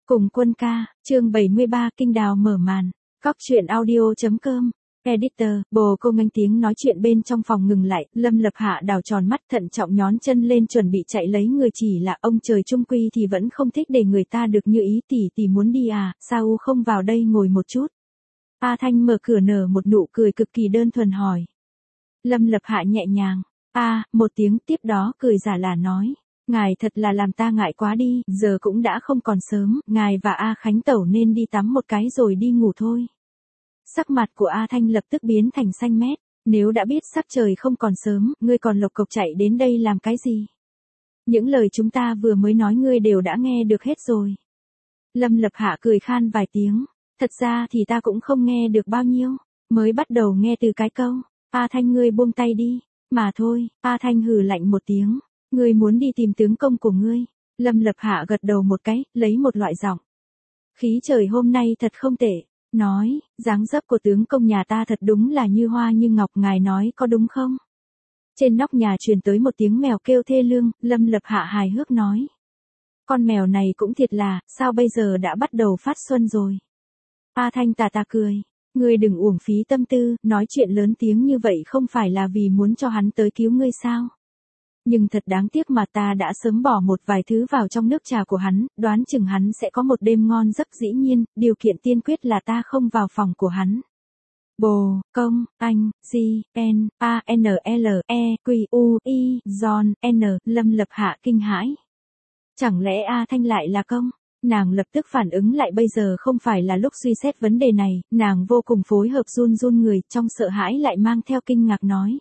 Cùng quân ca, chương 73 kinh đào mở màn. Góc truyện audio.com. Editor, bồ cô nganh tiếng nói chuyện bên trong phòng ngừng lại, Lâm Lập Hạ đào tròn mắt thận trọng nhón chân lên chuẩn bị chạy lấy người, chỉ là ông trời trung quy thì vẫn không thích để người ta được như ý. Tỷ muốn đi à, sao không vào đây ngồi một chút? A Thanh mở cửa nở một nụ cười cực kỳ đơn thuần hỏi. Lâm Lập Hạ nhẹ nhàng, một tiếng, tiếp đó cười giả là nói. Ngài thật là làm ta ngại quá đi, giờ cũng đã không còn sớm, ngài và A Khánh tẩu nên đi tắm một cái rồi đi ngủ thôi. Sắc mặt của A Thanh lập tức biến thành xanh mét, nếu đã biết sắc trời không còn sớm, ngươi còn lộc cộc chạy đến đây làm cái gì? Những lời chúng ta vừa mới nói ngươi đều đã nghe được hết rồi. Lâm Lập Hạ cười khan vài tiếng, thật ra thì ta cũng không nghe được bao nhiêu, mới bắt đầu nghe từ cái câu, A Thanh ngươi buông tay đi, mà thôi. A Thanh hừ lạnh một tiếng. Ngươi muốn đi tìm tướng công của ngươi. Lâm Lập Hạ gật đầu một cái, lấy một loại giọng. Khí trời hôm nay thật không tệ. Nói, dáng dấp của tướng công nhà ta thật đúng là như hoa như ngọc, ngài nói có đúng không? Trên nóc nhà truyền tới một tiếng mèo kêu thê lương, Lâm Lập Hạ hài hước nói. Con mèo này cũng thiệt là, sao bây giờ đã bắt đầu phát xuân rồi? A Thanh tà cười. Ngươi đừng uổng phí tâm tư, nói chuyện lớn tiếng như vậy không phải là vì muốn cho hắn tới cứu ngươi sao? Nhưng thật đáng tiếc mà ta đã sớm bỏ một vài thứ vào trong nước trà của hắn, đoán chừng hắn sẽ có một đêm ngon giấc, dĩ nhiên, điều kiện tiên quyết là ta không vào phòng của hắn. Bồ, công, anh, G, N, A, N, L, E, Q, U, I, John, N, Lâm Lập Hạ kinh hãi. Chẳng lẽ A Thanh lại là công? Nàng lập tức phản ứng lại, bây giờ không phải là lúc suy xét vấn đề này, nàng vô cùng phối hợp run người, trong sợ hãi lại mang theo kinh ngạc nói.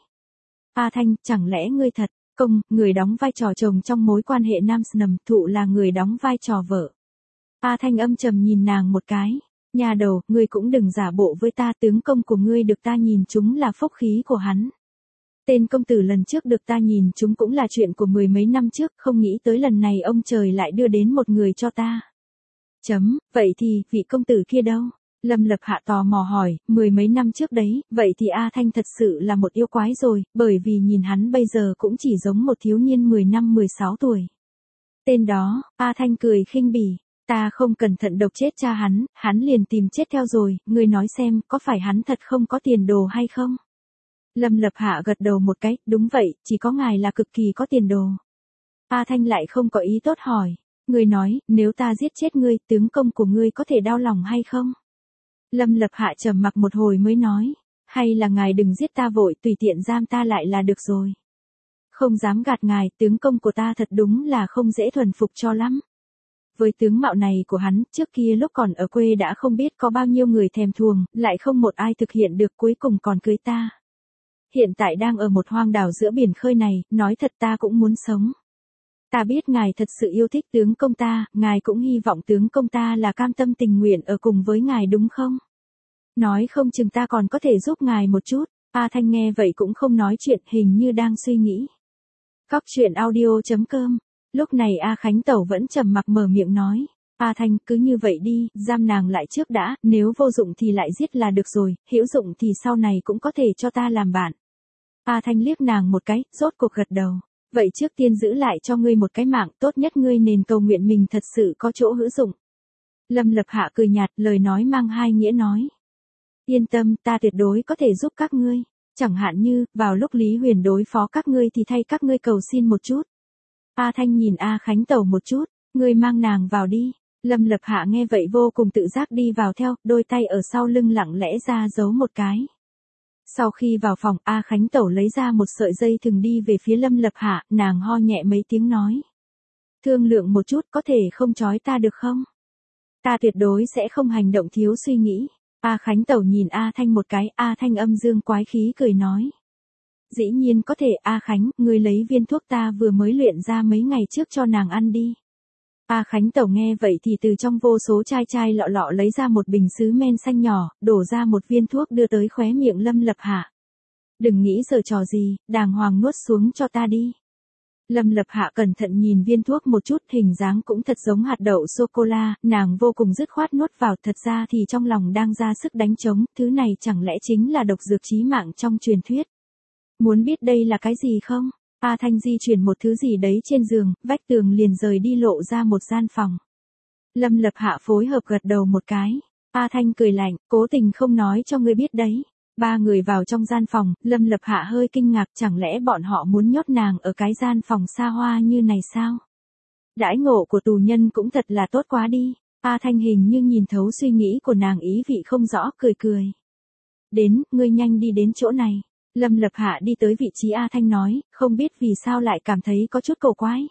A Thanh, chẳng lẽ ngươi thật? Công, người đóng vai trò chồng trong mối quan hệ nam sầm, Thụ là người đóng vai trò vợ. A Thanh âm trầm nhìn nàng một cái. Nhà đầu, ngươi cũng đừng giả bộ với ta, tướng công của ngươi được ta nhìn chúng là phúc khí của hắn. Tên công tử lần trước được ta nhìn chúng cũng là chuyện của mười mấy năm trước, không nghĩ tới lần này ông trời lại đưa đến một người cho ta. Vậy thì, vị công tử kia đâu? Lâm Lập Hạ tò mò hỏi, mười mấy năm trước đấy, vậy thì A Thanh thật sự là một yêu quái rồi, bởi vì nhìn hắn bây giờ cũng chỉ giống một thiếu niên 15-16 tuổi. Tên đó, A Thanh cười khinh bỉ, ta không cẩn thận độc chết cha hắn liền tìm chết theo rồi, ngươi nói xem, có phải hắn thật không có tiền đồ hay không? Lâm Lập Hạ gật đầu một cái, đúng vậy, chỉ có ngài là cực kỳ có tiền đồ. A Thanh lại không có ý tốt hỏi, ngươi nói, nếu ta giết chết ngươi, tướng công của ngươi có thể đau lòng hay không? Lâm Lập Hạ trầm mặc một hồi mới nói, hay là ngài đừng giết ta vội, tùy tiện giam ta lại là được rồi. Không dám gạt ngài, tướng công của ta thật đúng là không dễ thuần phục cho lắm. Với tướng mạo này của hắn, trước kia lúc còn ở quê đã không biết có bao nhiêu người thèm thuồng, lại không một ai thực hiện được, cuối cùng còn cưới ta. Hiện tại đang ở một hoang đảo giữa biển khơi này, nói thật ta cũng muốn sống. Ta biết ngài thật sự yêu thích tướng công ta, ngài cũng hy vọng tướng công ta là cam tâm tình nguyện ở cùng với ngài đúng không? Nói không chừng ta còn có thể giúp ngài một chút. A Thanh nghe vậy cũng không nói chuyện, hình như đang suy nghĩ. Góc truyện audio.com. Lúc này A Khánh tẩu vẫn trầm mặc mở miệng nói. A Thanh, cứ như vậy đi, giam nàng lại trước đã, nếu vô dụng thì lại giết là được rồi, hữu dụng thì sau này cũng có thể cho ta làm bạn. A Thanh liếc nàng một cái, rốt cuộc gật đầu. Vậy trước tiên giữ lại cho ngươi một cái mạng, tốt nhất ngươi nên cầu nguyện mình thật sự có chỗ hữu dụng. Lâm Lập Hạ cười nhạt, lời nói mang hai nghĩa nói. Yên tâm, ta tuyệt đối có thể giúp các ngươi. Chẳng hạn như, vào lúc Lý Huyền đối phó các ngươi thì thay các ngươi cầu xin một chút. A Thanh nhìn A Khánh tẩu một chút, ngươi mang nàng vào đi. Lâm Lập Hạ nghe vậy vô cùng tự giác đi vào theo, đôi tay ở sau lưng lặng lẽ ra giấu một cái. Sau khi vào phòng, A Khánh tẩu lấy ra một sợi dây thừng đi về phía Lâm Lập Hạ, nàng ho nhẹ mấy tiếng nói. Thương lượng một chút, có thể không trói ta được không? Ta tuyệt đối sẽ không hành động thiếu suy nghĩ. A Khánh tẩu nhìn A Thanh một cái, A Thanh âm dương quái khí cười nói. Dĩ nhiên có thể, A Khánh, ngươi lấy viên thuốc ta vừa mới luyện ra mấy ngày trước cho nàng ăn đi. A Khánh tẩu nghe vậy thì từ trong vô số chai lọ lọ lấy ra một bình sứ men xanh nhỏ, đổ ra một viên thuốc đưa tới khóe miệng Lâm Lập Hạ. Đừng nghĩ giở trò gì, đàng hoàng nuốt xuống cho ta đi. Lâm Lập Hạ cẩn thận nhìn viên thuốc một chút, hình dáng cũng thật giống hạt đậu sô-cô-la, nàng vô cùng dứt khoát nuốt vào, thật ra thì trong lòng đang ra sức đánh trống, thứ này chẳng lẽ chính là độc dược chí mạng trong truyền thuyết. Muốn biết đây là cái gì không? A Thanh di chuyển một thứ gì đấy trên giường, vách tường liền rời đi lộ ra một gian phòng. Lâm Lập Hạ phối hợp gật đầu một cái. A Thanh cười lạnh, cố tình không nói cho ngươi biết đấy. Ba người vào trong gian phòng, Lâm Lập Hạ hơi kinh ngạc, chẳng lẽ bọn họ muốn nhốt nàng ở cái gian phòng xa hoa như này sao? Đãi ngộ của tù nhân cũng thật là tốt quá đi. A Thanh hình như nhìn thấu suy nghĩ của nàng, ý vị không rõ, cười cười. Đến, ngươi nhanh đi đến chỗ này. Lâm Lập Hạ đi tới vị trí A Thanh nói, không biết vì sao lại cảm thấy có chút cổ quái.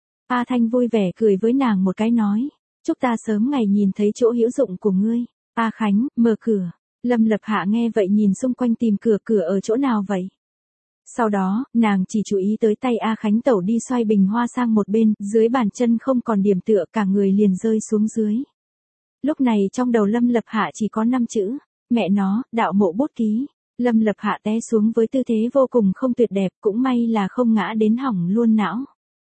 A Thanh vui vẻ cười với nàng một cái nói, chúc ta sớm ngày nhìn thấy chỗ hữu dụng của ngươi. A Khánh, mở cửa. Lâm Lập Hạ nghe vậy nhìn xung quanh tìm cửa ở chỗ nào vậy? Sau đó, nàng chỉ chú ý tới tay A Khánh tẩu đi xoay bình hoa sang một bên, dưới bàn chân không còn điểm tựa, cả người liền rơi xuống dưới. Lúc này trong đầu Lâm Lập Hạ chỉ có 5 chữ, mẹ nó, đạo mộ bút ký. Lâm Lập Hạ té xuống với tư thế vô cùng không tuyệt đẹp, cũng may là không ngã đến hỏng luôn não.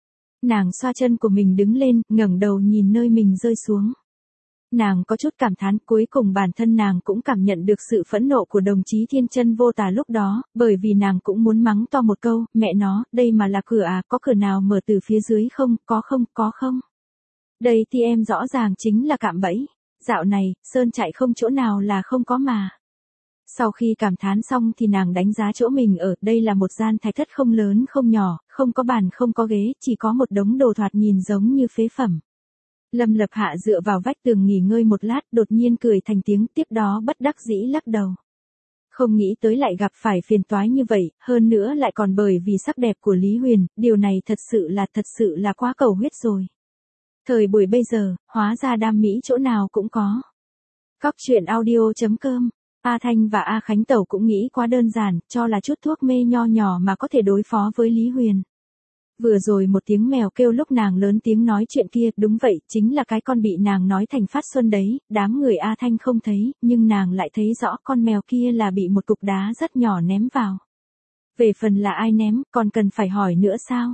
Nàng xoa chân của mình đứng lên, ngẩng đầu nhìn nơi mình rơi xuống. Nàng có chút cảm thán, cuối cùng bản thân nàng cũng cảm nhận được sự phẫn nộ của đồng chí Thiên Chân Vô Tà lúc đó, bởi vì nàng cũng muốn mắng to một câu, mẹ nó, đây mà là cửa à, có cửa nào mở từ phía dưới không, có không. Đây thì em rõ ràng chính là cạm bẫy, dạo này, sơn chạy không chỗ nào là không có mà. Sau khi cảm thán xong thì nàng đánh giá chỗ mình ở, đây là một gian thạch thất không lớn không nhỏ, không có bàn không có ghế, chỉ có một đống đồ thoạt nhìn giống như phế phẩm. Lâm Lập Hạ dựa vào vách tường nghỉ ngơi một lát, đột nhiên cười thành tiếng, tiếp đó bất đắc dĩ lắc đầu. Không nghĩ tới lại gặp phải phiền toái như vậy, hơn nữa lại còn bởi vì sắc đẹp của Lý Huyền, điều này thật sự là quá cầu huyết rồi. Thời buổi bây giờ, hóa ra đam mỹ chỗ nào cũng có. Cóc truyện audio.com. A Thanh và A Khánh Tẩu cũng nghĩ quá đơn giản, cho là chút thuốc mê nho nhỏ mà có thể đối phó với Lý Huyền. Vừa rồi một tiếng mèo kêu lúc nàng lớn tiếng nói chuyện kia, đúng vậy, chính là cái con bị nàng nói thành phát xuân đấy, đám người A Thanh không thấy, nhưng nàng lại thấy rõ con mèo kia là bị một cục đá rất nhỏ ném vào. Về phần là ai ném, còn cần phải hỏi nữa sao?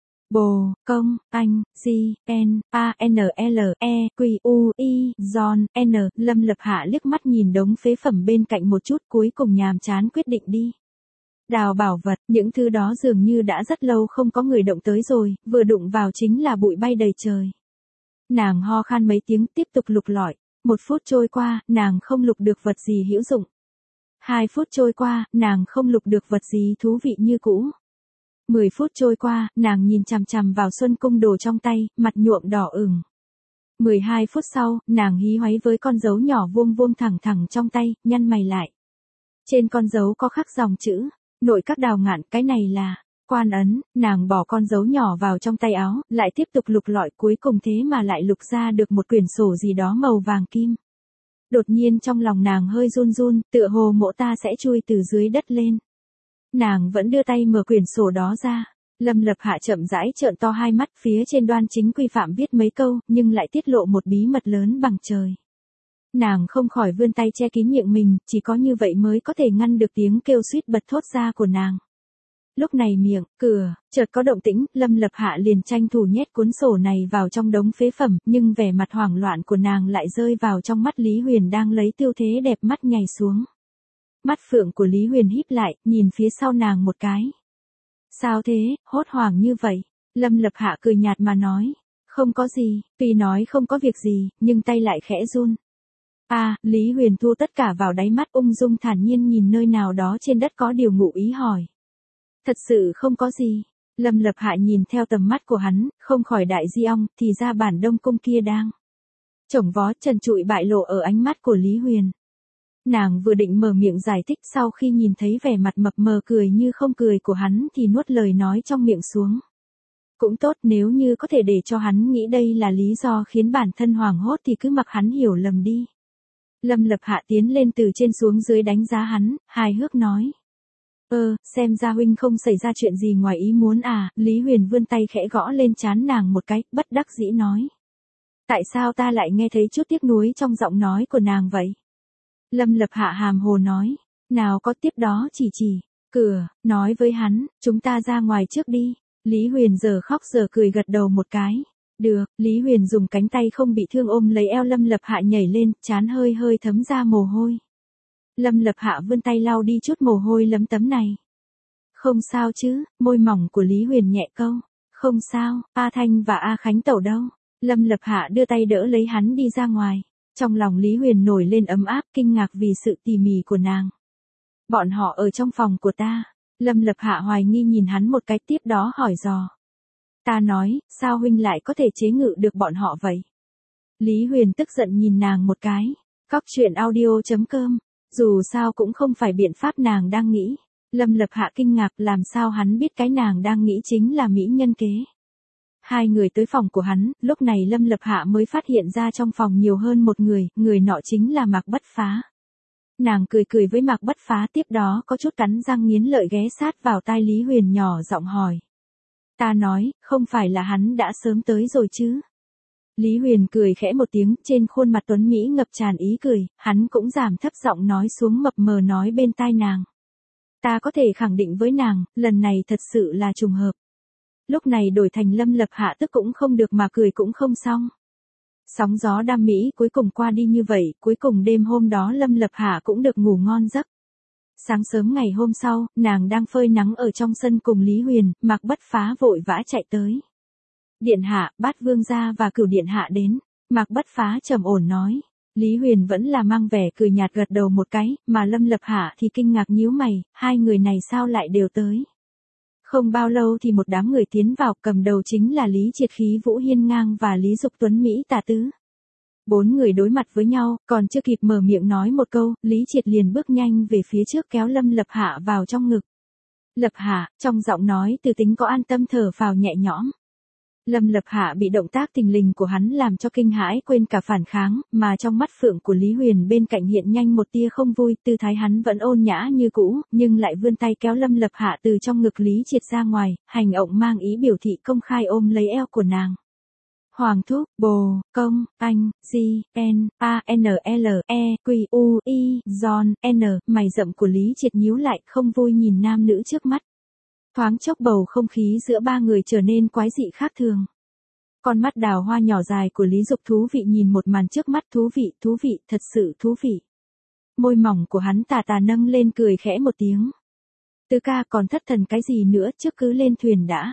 Bồ, công, anh, G, N, A, N, L, E, Q, U, I, John, N, Lâm Lập Hạ liếc mắt nhìn đống phế phẩm bên cạnh một chút, cuối cùng nhàm chán quyết định đi. Đào bảo vật, những thứ đó dường như đã rất lâu không có người động tới rồi, vừa đụng vào chính là bụi bay đầy trời. Nàng ho khan mấy tiếng tiếp tục lục lọi, 1 phút trôi qua, nàng không lục được vật gì hữu dụng. 2 phút trôi qua, nàng không lục được vật gì thú vị như cũ. 10 phút trôi qua, nàng nhìn chằm chằm vào xuân cung đồ trong tay, mặt nhuộm đỏ ửng. 12 phút sau, nàng hí hoáy với con dấu nhỏ vuông vuông thẳng thẳng trong tay, nhăn mày lại. Trên con dấu có khắc dòng chữ, nội các Đào Ngạn, cái này là quan ấn. Nàng bỏ con dấu nhỏ vào trong tay áo, lại tiếp tục lục lọi, cuối cùng thế mà lại lục ra được một quyển sổ gì đó màu vàng kim. Đột nhiên trong lòng nàng hơi run run, tựa hồ mộ ta sẽ chui từ dưới đất lên. Nàng vẫn đưa tay mở quyển sổ đó ra. Lâm Lập Hạ chậm rãi trợn to hai mắt, phía trên đoan chính quy phạm viết mấy câu, nhưng lại tiết lộ một bí mật lớn bằng trời. Nàng không khỏi vươn tay che kín miệng mình, chỉ có như vậy mới có thể ngăn được tiếng kêu suýt bật thốt ra của nàng. Lúc này miệng, cửa, chợt có động tĩnh, Lâm Lập Hạ liền tranh thủ nhét cuốn sổ này vào trong đống phế phẩm, nhưng vẻ mặt hoảng loạn của nàng lại rơi vào trong mắt Lý Huyền đang lấy tiêu thế đẹp mắt nhảy xuống. Mắt phượng của Lý Huyền híp lại, nhìn phía sau nàng một cái. Sao thế, hốt hoảng như vậy? Lâm Lập Hạ cười nhạt mà nói. Không có gì, tuy nói không có việc gì, nhưng tay lại khẽ run. Lý Huyền thu tất cả vào đáy mắt, ung dung thản nhiên nhìn nơi nào đó trên đất có điều ngụ ý hỏi. Thật sự không có gì. Lâm Lập Hạ nhìn theo tầm mắt của hắn, không khỏi đại di ong, thì ra bản Đông Cung kia đang chổng vó trần trụi bại lộ ở ánh mắt của Lý Huyền. Nàng vừa định mở miệng giải thích, sau khi nhìn thấy vẻ mặt mập mờ cười như không cười của hắn thì nuốt lời nói trong miệng xuống. Cũng tốt, nếu như có thể để cho hắn nghĩ đây là lý do khiến bản thân hoảng hốt thì cứ mặc hắn hiểu lầm đi. Lâm Lập Hạ tiến lên từ trên xuống dưới đánh giá hắn, hài hước nói. Xem ra huynh không xảy ra chuyện gì ngoài ý muốn à? Lý Huyền vươn tay khẽ gõ lên trán nàng một cái, bất đắc dĩ nói. Tại sao ta lại nghe thấy chút tiếc nuối trong giọng nói của nàng vậy? Lâm Lập Hạ hàm hồ nói. Nào có, tiếp đó chỉ cửa, nói với hắn, chúng ta ra ngoài trước đi. Lý Huyền giờ khóc giờ cười gật đầu một cái. Được, Lý Huyền dùng cánh tay không bị thương ôm lấy eo Lâm Lập Hạ nhảy lên, trán hơi hơi thấm ra mồ hôi. Lâm Lập Hạ vươn tay lau đi chút mồ hôi lấm tấm này. Không sao chứ, môi mỏng của Lý Huyền nhẹ câu. Không sao, A Thanh và A Khánh Tẩu đâu? Lâm Lập Hạ đưa tay đỡ lấy hắn đi ra ngoài. Trong lòng Lý Huyền nổi lên ấm áp kinh ngạc vì sự tỉ mỉ của nàng. Bọn họ ở trong phòng của ta. Lâm Lập Hạ hoài nghi nhìn hắn một cái tiếp đó hỏi dò. Ta nói, sao huynh lại có thể chế ngự được bọn họ vậy? Lý Huyền tức giận nhìn nàng một cái. Cóc truyện audio.com. Dù sao cũng không phải biện pháp nàng đang nghĩ. Lâm Lập Hạ kinh ngạc làm sao hắn biết cái nàng đang nghĩ chính là mỹ nhân kế. Hai người tới phòng của hắn, lúc này Lâm Lập Hạ mới phát hiện ra trong phòng nhiều hơn một người, người nọ chính là Mạc Bất Phá. Nàng cười cười với Mạc Bất Phá tiếp đó có chút cắn răng nghiến lợi ghé sát vào tai Lý Huyền nhỏ giọng hỏi. Ta nói, không phải là hắn đã sớm tới rồi chứ? Lý Huyền cười khẽ một tiếng, trên khuôn mặt tuấn Mỹ ngập tràn ý cười, hắn cũng giảm thấp giọng nói xuống mập mờ nói bên tai nàng. Ta có thể khẳng định với nàng, lần này thật sự là trùng hợp. Lúc này đổi thành Lâm Lập Hạ tức cũng không được mà cười cũng không xong. Sóng gió đam mỹ cuối cùng qua đi như vậy, cuối cùng đêm hôm đó Lâm Lập Hạ cũng được ngủ ngon giấc. Sáng sớm ngày hôm sau, nàng đang phơi nắng ở trong sân cùng Lý Huyền, Mạc Bất Phá vội vã chạy tới. Điện hạ, Bát Vương gia và Cửu điện hạ đến. Mạc Bất Phá trầm ổn nói. Lý Huyền vẫn là mang vẻ cười nhạt gật đầu một cái, mà Lâm Lập Hạ thì kinh ngạc nhíu mày, hai người này sao lại đều tới. Không bao lâu thì một đám người tiến vào, cầm đầu chính là Lý Triệt khí vũ hiên ngang và Lý Dục tuấn Mỹ tà tứ. Bốn người đối mặt với nhau, còn chưa kịp mở miệng nói một câu, Lý Triệt liền bước nhanh về phía trước kéo Lâm Lập Hạ vào trong ngực. Lập Hạ, trong giọng nói từ tính có an tâm thở phào nhẹ nhõm. Lâm Lập Hạ bị động tác thình lình của hắn làm cho kinh hãi quên cả phản kháng, mà trong mắt phượng của Lý Huyền bên cạnh hiện nhanh một tia không vui, tư thái hắn vẫn ôn nhã như cũ, nhưng lại vươn tay kéo Lâm Lập Hạ từ trong ngực Lý Triệt ra ngoài, hành động mang ý biểu thị công khai ôm lấy eo của nàng. Hoàng thúc, bồ, công, anh, G, N, A, N, L, E, Q, U, I, John, N, mày rậm của Lý Triệt nhíu lại không vui nhìn nam nữ trước mắt. Thoáng chốc bầu không khí giữa ba người trở nên quái dị khác thường. Con mắt đào hoa nhỏ dài của Lý Dục thú vị nhìn một màn trước mắt, thú vị, thật sự thú vị. Môi mỏng của hắn tà tà nâng lên cười khẽ một tiếng. Tứ ca còn thất thần cái gì nữa, trước cứ lên thuyền đã.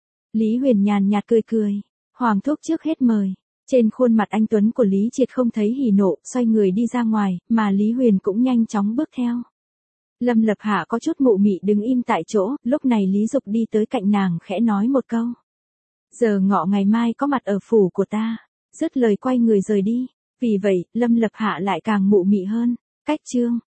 Lý Huyền nhàn nhạt cười cười. Hoàng thúc trước hết mời. Trên khuôn mặt anh tuấn của Lý Triệt không thấy hỉ nộ, xoay người đi ra ngoài, mà Lý Huyền cũng nhanh chóng bước theo. Lâm Lập Hạ có chút mụ mị đứng im tại chỗ, lúc này Lý Dục đi tới cạnh nàng khẽ nói một câu. Giờ ngọ ngày mai có mặt ở phủ của ta. Dứt lời quay người rời đi. Vì vậy, Lâm Lập Hạ lại càng mụ mị hơn. Cách chương